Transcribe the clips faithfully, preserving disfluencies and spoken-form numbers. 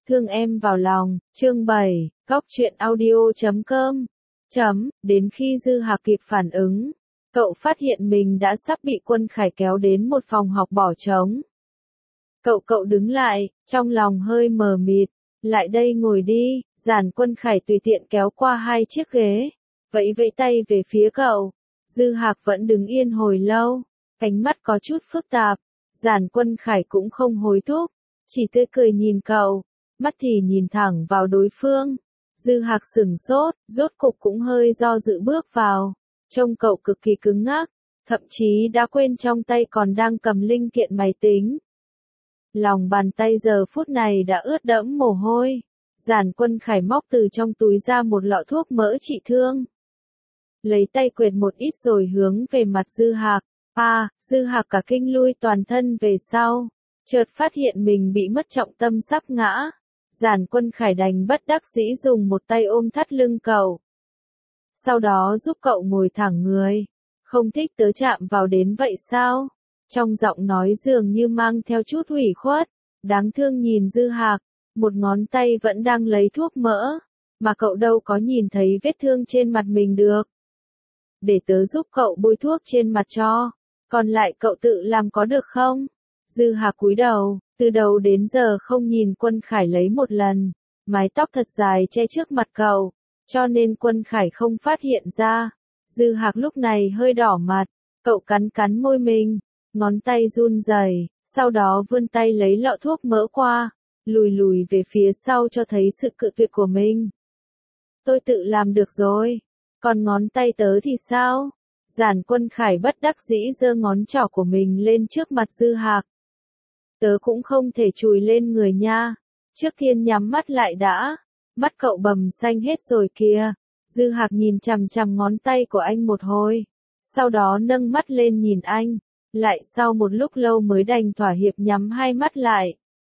Thương em vào lòng, chương bảy, Cóc truyện audio chấm com. Chấm, đến khi Dư Hạc kịp phản ứng, cậu phát hiện mình đã sắp bị Quân Khải kéo đến một phòng học bỏ trống. Cậu cậu đứng lại, trong lòng hơi mờ mịt, lại đây ngồi đi, Giản Quân Khải tùy tiện kéo qua hai chiếc ghế, vẫy vẫy tay về phía cậu. Dư Hạc vẫn đứng yên hồi lâu, ánh mắt có chút phức tạp, Giản Quân Khải cũng không hối thúc, chỉ tươi cười nhìn cậu, mắt thì nhìn thẳng vào đối phương. Dư Hạc sửng sốt, rốt cục cũng hơi do dự bước vào, trông cậu cực kỳ cứng ngắc, thậm chí đã quên trong tay còn đang cầm linh kiện máy tính. Lòng bàn tay giờ phút này đã ướt đẫm mồ hôi. Giản Quân Khải móc từ trong túi ra một lọ thuốc mỡ trị thương. Lấy tay quệt một ít rồi hướng về mặt Dư Hạc. À, Dư Hạc cả kinh lui toàn thân về sau, chợt phát hiện mình bị mất trọng tâm sắp ngã. Giản Quân Khải đành bất đắc dĩ dùng một tay ôm thắt lưng cậu. Sau đó giúp cậu ngồi thẳng người. Không thích tớ chạm vào đến vậy sao? Trong giọng nói dường như mang theo chút ủy khuất. Đáng thương nhìn Dư Hạc, một ngón tay vẫn đang lấy thuốc mỡ, mà cậu đâu có nhìn thấy vết thương trên mặt mình được. Để tớ giúp cậu bôi thuốc trên mặt cho, còn lại cậu tự làm có được không? Dư Hạc cúi đầu, từ đầu đến giờ không nhìn Quân Khải lấy một lần, mái tóc thật dài che trước mặt cậu, cho nên Quân Khải không phát hiện ra. Dư Hạc lúc này hơi đỏ mặt, cậu cắn cắn môi mình, ngón tay run rẩy, sau đó vươn tay lấy lọ thuốc mỡ qua, lùi lùi về phía sau cho thấy sự cự tuyệt của mình. Tôi tự làm được rồi, còn ngón tay tớ thì sao? Giản Quân Khải bất đắc dĩ giơ ngón trỏ của mình lên trước mặt Dư Hạc. Tớ cũng không thể chùi lên người nha, trước tiên nhắm mắt lại đã, mắt cậu bầm xanh hết rồi kìa. Dư Hạc nhìn chằm chằm ngón tay của anh một hồi, sau đó nâng mắt lên nhìn anh, lại sau một lúc lâu mới đành thỏa hiệp nhắm hai mắt lại.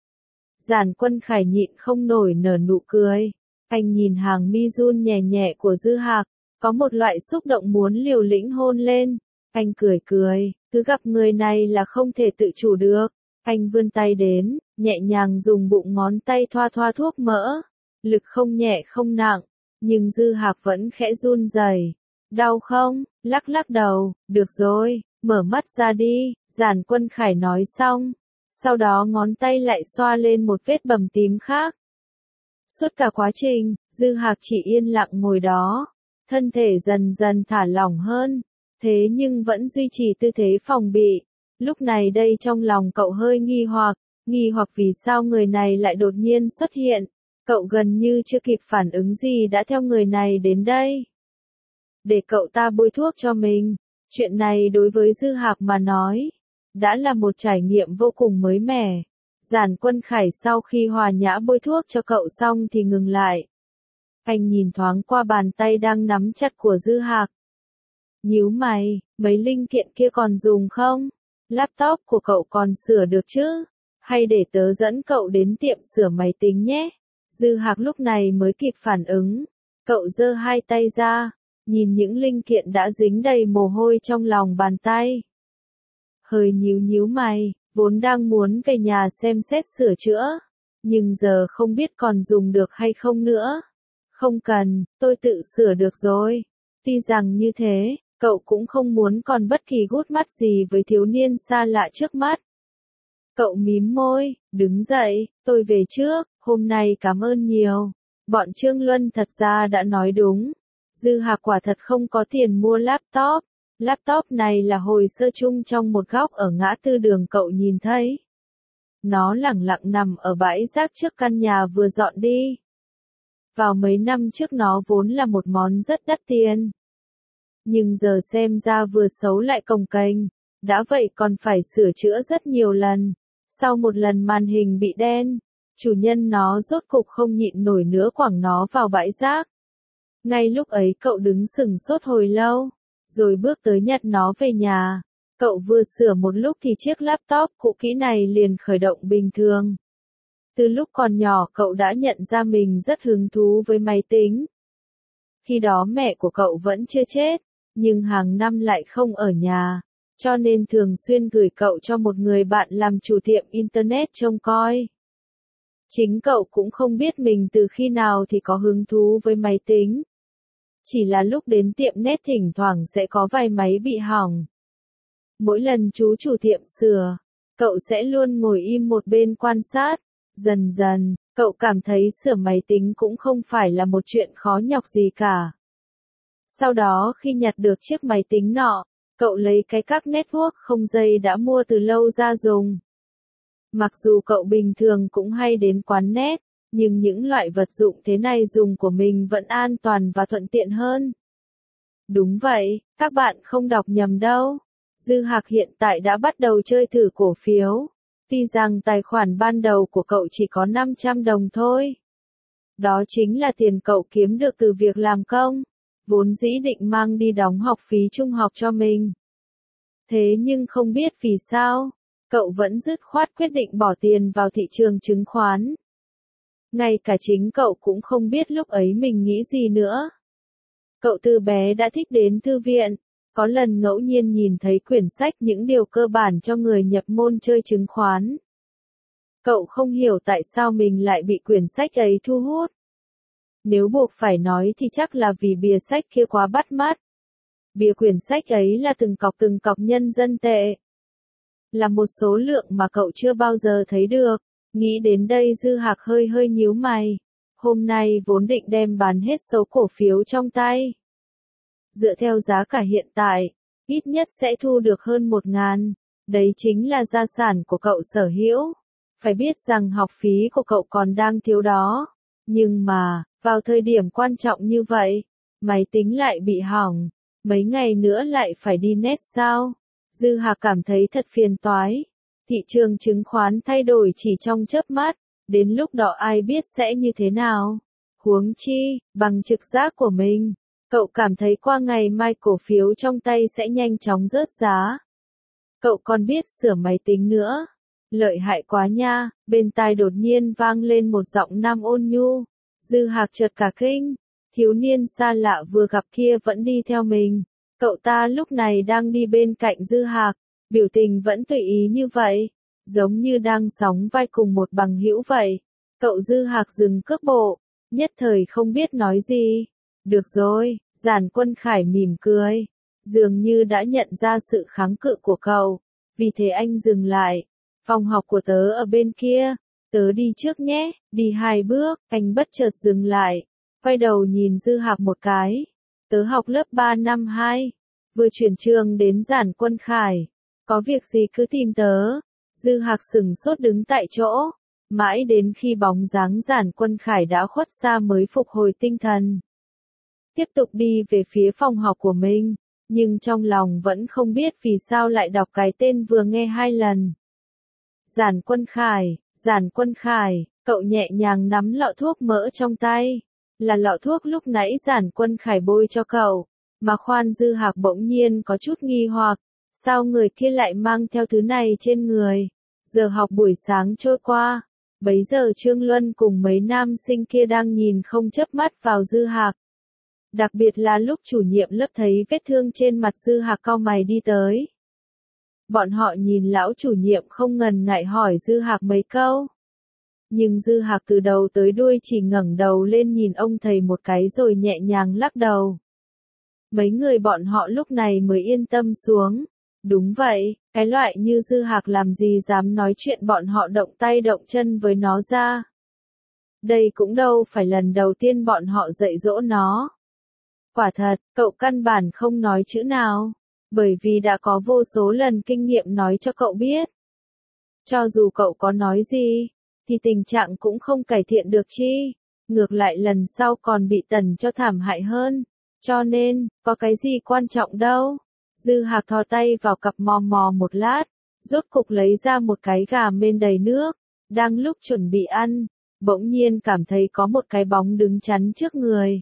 Giản Quân Khải nhịn không nổi nở nụ cười, anh nhìn hàng mi run nhẹ nhẹ của Dư Hạc, có một loại xúc động muốn liều lĩnh hôn lên. Anh cười cười, cứ gặp người này là không thể tự chủ được. Anh vươn tay đến, nhẹ nhàng dùng bụng ngón tay thoa thoa thuốc mỡ, lực không nhẹ không nặng, nhưng Dư Hạc vẫn khẽ run rẩy. Đau không? Lắc lắc đầu, được rồi, mở mắt ra đi, Giản Quân Khải nói xong, sau đó ngón tay lại xoa lên một vết bầm tím khác. Suốt cả quá trình, Dư Hạc chỉ yên lặng ngồi đó, thân thể dần dần thả lỏng hơn, thế nhưng vẫn duy trì tư thế phòng bị. Lúc này đây trong lòng cậu hơi nghi hoặc, nghi hoặc vì sao người này lại đột nhiên xuất hiện. Cậu gần như chưa kịp phản ứng gì đã theo người này đến đây. Để cậu ta bôi thuốc cho mình, chuyện này đối với Dư Hạc mà nói, đã là một trải nghiệm vô cùng mới mẻ. Giản Quân Khải sau khi hòa nhã bôi thuốc cho cậu xong thì ngừng lại. Anh nhìn thoáng qua bàn tay đang nắm chặt của Dư Hạc. Nhíu mày, mấy linh kiện kia còn dùng không? Laptop của cậu còn sửa được chứ? Hay để tớ dẫn cậu đến tiệm sửa máy tính nhé? Dư Hạc lúc này mới kịp phản ứng. Cậu giơ hai tay ra, nhìn những linh kiện đã dính đầy mồ hôi trong lòng bàn tay. Hơi nhíu nhíu mày, vốn đang muốn về nhà xem xét sửa chữa, nhưng giờ không biết còn dùng được hay không nữa. Không cần, tôi tự sửa được rồi. Tuy rằng như thế, cậu cũng không muốn còn bất kỳ gút mắt gì với thiếu niên xa lạ trước mắt. Cậu mím môi, đứng dậy, tôi về trước, hôm nay cảm ơn nhiều. Bọn Trương Luân thật ra đã nói đúng. Dư Hạc quả thật không có tiền mua laptop. Laptop này là hồi sơ chung trong một góc ở ngã tư đường cậu nhìn thấy. Nó lẳng lặng nằm ở bãi rác trước căn nhà vừa dọn đi. Vào mấy năm trước nó vốn là một món rất đắt tiền. Nhưng giờ xem ra vừa xấu lại cồng kềnh, đã vậy còn phải sửa chữa rất nhiều lần. Sau một lần màn hình bị đen, chủ nhân nó rốt cục không nhịn nổi nữa quẳng nó vào bãi rác. Ngay lúc ấy cậu đứng sừng sốt hồi lâu, rồi bước tới nhặt nó về nhà. Cậu vừa sửa một lúc thì chiếc laptop cũ kỹ này liền khởi động bình thường. Từ lúc còn nhỏ cậu đã nhận ra mình rất hứng thú với máy tính. Khi đó mẹ của cậu vẫn chưa chết, nhưng hàng năm lại không ở nhà, cho nên thường xuyên gửi cậu cho một người bạn làm chủ tiệm Internet trông coi. Chính cậu cũng không biết mình từ khi nào thì có hứng thú với máy tính. Chỉ là lúc đến tiệm nét thỉnh thoảng sẽ có vài máy bị hỏng. Mỗi lần chú chủ tiệm sửa, cậu sẽ luôn ngồi im một bên quan sát. Dần dần, cậu cảm thấy sửa máy tính cũng không phải là một chuyện khó nhọc gì cả. Sau đó khi nhặt được chiếc máy tính nọ, cậu lấy cái các network không dây đã mua từ lâu ra dùng. Mặc dù cậu bình thường cũng hay đến quán net, nhưng những loại vật dụng thế này dùng của mình vẫn an toàn và thuận tiện hơn. Đúng vậy, các bạn không đọc nhầm đâu. Dư Hạc hiện tại đã bắt đầu chơi thử cổ phiếu. Tuy rằng tài khoản ban đầu của cậu chỉ có năm trăm đồng thôi. Đó chính là tiền cậu kiếm được từ việc làm công, vốn dĩ định mang đi đóng học phí trung học cho mình. Thế nhưng không biết vì sao, cậu vẫn dứt khoát quyết định bỏ tiền vào thị trường chứng khoán. Ngay cả chính cậu cũng không biết lúc ấy mình nghĩ gì nữa. Cậu từ bé đã thích đến thư viện, có lần ngẫu nhiên nhìn thấy quyển sách những điều cơ bản cho người nhập môn chơi chứng khoán. Cậu không hiểu tại sao mình lại bị quyển sách ấy thu hút. Nếu buộc phải nói thì chắc là vì bìa sách kia quá bắt mắt. Bìa quyển sách ấy là từng cọc từng cọc nhân dân tệ. Là một số lượng mà cậu chưa bao giờ thấy được. Nghĩ đến đây Dư Hạc hơi hơi nhíu mày. Hôm nay vốn định đem bán hết số cổ phiếu trong tay. Dựa theo giá cả hiện tại, ít nhất sẽ thu được hơn một ngàn. Đấy chính là gia sản của cậu sở hữu. Phải biết rằng học phí của cậu còn đang thiếu đó. Nhưng mà, vào thời điểm quan trọng như vậy, máy tính lại bị hỏng. Mấy ngày nữa lại phải đi net sao? Dư Hạc cảm thấy thật phiền toái. Thị trường chứng khoán thay đổi chỉ trong chớp mắt, đến lúc đó ai biết sẽ như thế nào. Huống chi, bằng trực giác của mình, cậu cảm thấy qua ngày mai cổ phiếu trong tay sẽ nhanh chóng rớt giá. Cậu còn biết sửa máy tính nữa. Lợi hại quá nha, bên tai đột nhiên vang lên một giọng nam ôn nhu. Dư Hạc chợt cả kinh, thiếu niên xa lạ vừa gặp kia vẫn đi theo mình. Cậu ta lúc này đang đi bên cạnh Dư Hạc, biểu tình vẫn tùy ý như vậy, giống như đang sóng vai cùng một bằng hữu vậy. Cậu Dư Hạc dừng cước bộ, nhất thời không biết nói gì. Được rồi, Giản Quân Khải mỉm cười, dường như đã nhận ra sự kháng cự của cậu, vì thế anh dừng lại. Phòng học của tớ ở bên kia, tớ đi trước nhé. Đi hai bước, anh bất chợt dừng lại, quay đầu nhìn Dư Hạc một cái. Tớ học lớp ba năm hai, vừa chuyển trường đến Giản Quân Khải. Có việc gì cứ tìm tớ. Dư Hạc sững sốt đứng tại chỗ, mãi đến khi bóng dáng Giản Quân Khải đã khuất xa mới phục hồi tinh thần. Tiếp tục đi về phía phòng học của mình, nhưng trong lòng vẫn không biết vì sao lại đọc cái tên vừa nghe hai lần. Giản Quân Khải, Giản Quân Khải, cậu nhẹ nhàng nắm lọ thuốc mỡ trong tay. Là lọ thuốc lúc nãy Giản Quân Khải bôi cho cậu, mà khoan Dư Hạc bỗng nhiên có chút nghi hoặc, sao người kia lại mang theo thứ này trên người. Giờ học buổi sáng trôi qua, bấy giờ Trương Luân cùng mấy nam sinh kia đang nhìn không chớp mắt vào Dư Hạc. Đặc biệt là lúc chủ nhiệm lớp thấy vết thương trên mặt Dư Hạc cau mày đi tới. Bọn họ nhìn lão chủ nhiệm không ngần ngại hỏi Dư Hạc mấy câu. Nhưng Dư Hạc từ đầu tới đuôi chỉ ngẩng đầu lên nhìn ông thầy một cái rồi nhẹ nhàng lắc đầu. Mấy người bọn họ lúc này mới yên tâm xuống. Đúng vậy, cái loại như Dư Hạc làm gì dám nói chuyện bọn họ động tay động chân với nó ra. Đây cũng đâu phải lần đầu tiên bọn họ dạy dỗ nó. Quả thật, cậu căn bản không nói chữ nào, bởi vì đã có vô số lần kinh nghiệm nói cho cậu biết. Cho dù cậu có nói gì, thì tình trạng cũng không cải thiện được chi, ngược lại lần sau còn bị tần cho thảm hại hơn. Cho nên, có cái gì quan trọng đâu. Dư Hạc thò tay vào cặp mò mò một lát, rốt cục lấy ra một cái gà mên đầy nước, đang lúc chuẩn bị ăn, bỗng nhiên cảm thấy có một cái bóng đứng chắn trước người.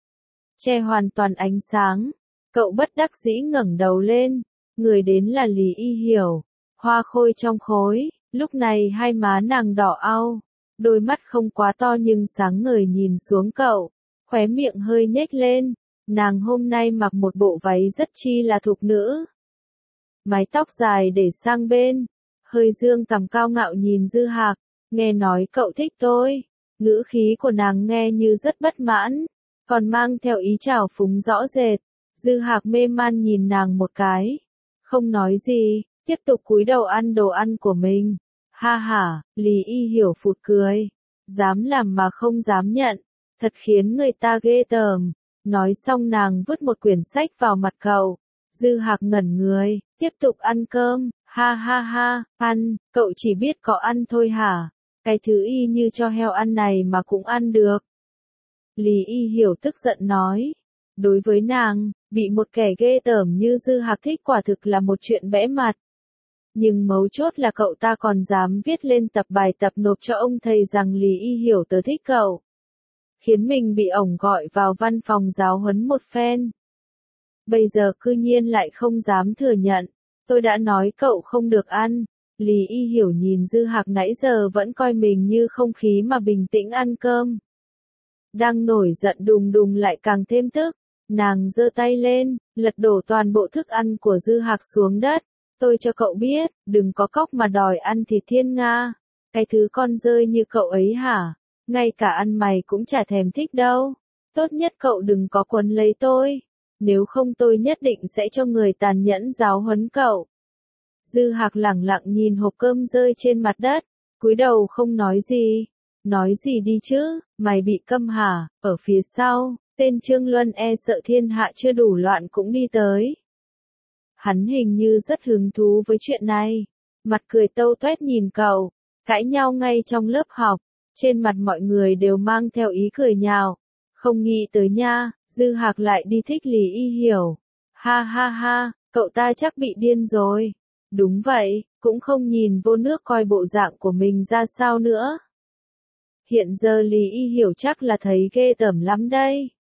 Che hoàn toàn ánh sáng, cậu bất đắc dĩ ngẩng đầu lên, người đến là Lý Y Hiểu, hoa khôi trong khối, lúc này hai má nàng đỏ au, đôi mắt không quá to nhưng sáng ngời nhìn xuống cậu, khóe miệng hơi nhếch lên. Nàng hôm nay mặc một bộ váy rất chi là thục nữ. Mái tóc dài để sang bên, hơi dương cằm cao ngạo nhìn Dư Hạc, nghe nói cậu thích tôi. Ngữ khí của nàng nghe như rất bất mãn, còn mang theo ý trào phúng rõ rệt. Dư Hạc mê man nhìn nàng một cái, không nói gì, tiếp tục cúi đầu ăn đồ ăn của mình. Ha ha, Lý Y Hiểu phụt cười, dám làm mà không dám nhận, thật khiến người ta ghê tởm. Nói xong nàng vứt một quyển sách vào mặt cậu. Dư Hạc ngẩn người, tiếp tục ăn cơm. Ha ha ha, ăn, cậu chỉ biết có ăn thôi hả? Cái thứ y như cho heo ăn này mà cũng ăn được. Lý Y Hiểu tức giận nói. Đối với nàng, bị một kẻ ghê tởm như Dư Hạc thích quả thực là một chuyện bẽ mặt. Nhưng mấu chốt là cậu ta còn dám viết lên tập bài tập nộp cho ông thầy rằng Lý Y Hiểu tớ thích cậu. Khiến mình bị ổng gọi vào văn phòng giáo huấn một phen. Bây giờ cư nhiên lại không dám thừa nhận. Tôi đã nói cậu không được ăn. Lý Y Hiểu nhìn Dư Hạc nãy giờ vẫn coi mình như không khí mà bình tĩnh ăn cơm. Đang nổi giận đùng đùng lại càng thêm tức. Nàng giơ tay lên, lật đổ toàn bộ thức ăn của Dư Hạc xuống đất. Tôi cho cậu biết, đừng có cóc mà đòi ăn thịt thiên nga. Cái thứ con rơi như cậu ấy hả? Ngay cả ăn mày cũng chả thèm thích đâu. Tốt nhất cậu đừng có quấn lấy tôi. Nếu không tôi nhất định sẽ cho người tàn nhẫn giáo huấn cậu. Dư Hạc lẳng lặng nhìn hộp cơm rơi trên mặt đất, cúi đầu không nói gì. Nói gì đi chứ, mày bị câm hả? Ở phía sau, tên Trương Luân e sợ thiên hạ chưa đủ loạn cũng đi tới. Hắn hình như rất hứng thú với chuyện này. Mặt cười tâu tuét nhìn cậu, cãi nhau ngay trong lớp học. Trên mặt mọi người đều mang theo ý cười nhạo. Không nghĩ tới nha, Dư Hạc lại đi thích Lý Y Hiểu. Ha ha ha, cậu ta chắc bị điên rồi. Đúng vậy, cũng không nhìn vô nước coi bộ dạng của mình ra sao nữa. Hiện giờ Lý Y Hiểu chắc là thấy ghê tởm lắm đây.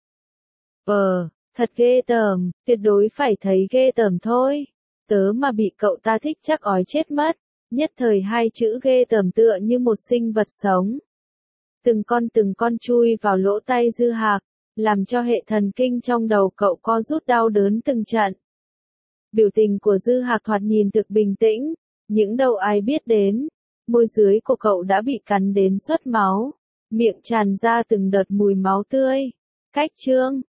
Ờ, thật ghê tởm, tuyệt đối phải thấy ghê tởm thôi. Tớ mà bị cậu ta thích chắc ói chết mất. Nhất thời hai chữ ghê tởm tựa như một sinh vật sống. Từng con từng con chui vào lỗ tai Dư Hạc, làm cho hệ thần kinh trong đầu cậu co rút đau đớn từng trận. Biểu tình của Dư Hạc thoạt nhìn thực bình tĩnh, những đâu ai biết đến, môi dưới của cậu đã bị cắn đến xuất máu, miệng tràn ra từng đợt mùi máu tươi. Cách chương